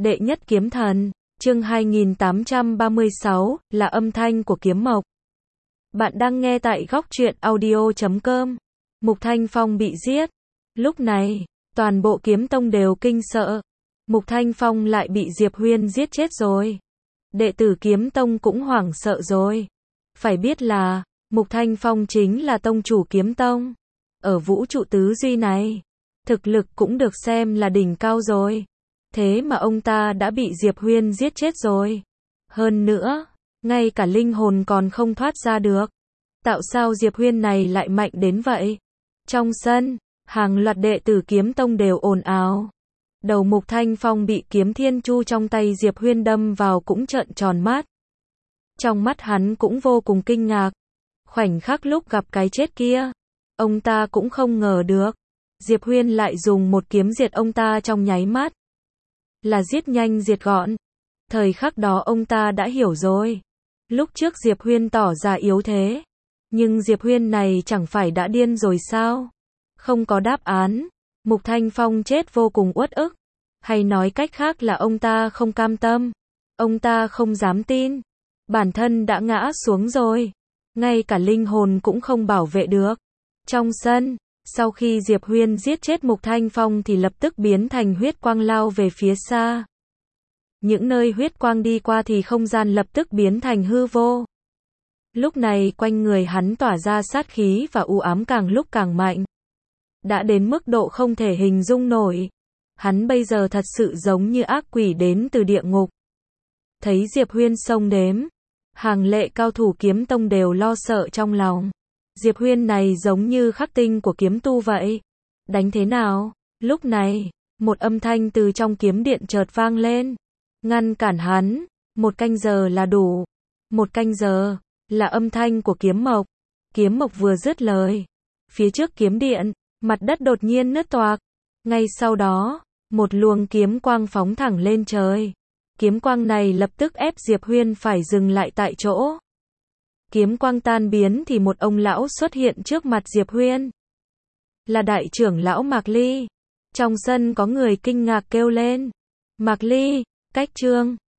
Đệ nhất kiếm thần, chương 2836, là âm thanh của kiếm mộc. Bạn đang nghe tại góc truyện audio.com. Mục Thanh Phong bị giết. Lúc này, toàn bộ kiếm tông đều kinh sợ. Mục Thanh Phong lại bị Diệp Huyên giết chết rồi. Đệ tử kiếm tông cũng hoảng sợ rồi. Phải biết là, Mục Thanh Phong chính là tông chủ kiếm tông. Ở vũ trụ tứ duy này, thực lực cũng được xem là đỉnh cao rồi. Thế mà ông ta đã bị Diệp Huyên giết chết rồi. Hơn nữa, ngay cả linh hồn còn không thoát ra được. Tạo sao Diệp Huyên này lại mạnh đến vậy? Trong sân, hàng loạt đệ tử kiếm tông đều ồn ào. Đầu Mục Thanh Phong bị kiếm thiên chu trong tay Diệp Huyên đâm vào cũng trợn tròn mắt. Trong mắt hắn cũng vô cùng kinh ngạc. Khoảnh khắc lúc gặp cái chết kia, ông ta cũng không ngờ được. Diệp Huyên lại dùng một kiếm diệt ông ta trong nháy mắt. Là giết nhanh diệt gọn. Thời khắc đó ông ta đã hiểu rồi. Lúc trước Diệp Huyên tỏ ra yếu thế. Nhưng Diệp Huyên này chẳng phải đã điên rồi sao? Không có đáp án. Mục Thanh Phong chết vô cùng uất ức. Hay nói cách khác là ông ta không cam tâm. Ông ta không dám tin. Bản thân đã ngã xuống rồi. Ngay cả linh hồn cũng không bảo vệ được. Trong sân, sau khi Diệp Huyên giết chết Mục Thanh Phong thì lập tức biến thành huyết quang lao về phía xa. Những nơi huyết quang đi qua thì không gian lập tức biến thành hư vô. Lúc này quanh người hắn tỏa ra sát khí và u ám càng lúc càng mạnh. Đã đến mức độ không thể hình dung nổi. Hắn bây giờ thật sự giống như ác quỷ đến từ địa ngục. Thấy Diệp Huyên xông đến, hàng lệ cao thủ kiếm tông đều lo sợ trong lòng. Diệp Huyên này giống như khắc tinh của kiếm tu vậy. Đánh thế nào? Lúc này, một âm thanh từ trong kiếm điện chợt vang lên. Ngăn cản hắn, 1 canh giờ là đủ. 1 canh giờ, là âm thanh của kiếm mộc. Kiếm mộc vừa dứt lời. Phía trước kiếm điện, mặt đất đột nhiên nứt toạc. Ngay sau đó, một luồng kiếm quang phóng thẳng lên trời. Kiếm quang này lập tức ép Diệp Huyên phải dừng lại tại chỗ. Kiếm quang tan biến thì một ông lão xuất hiện trước mặt Diệp Huyên. Là đại trưởng lão Mạc Ly. Trong sân có người kinh ngạc kêu lên. Mạc Ly, cách trương,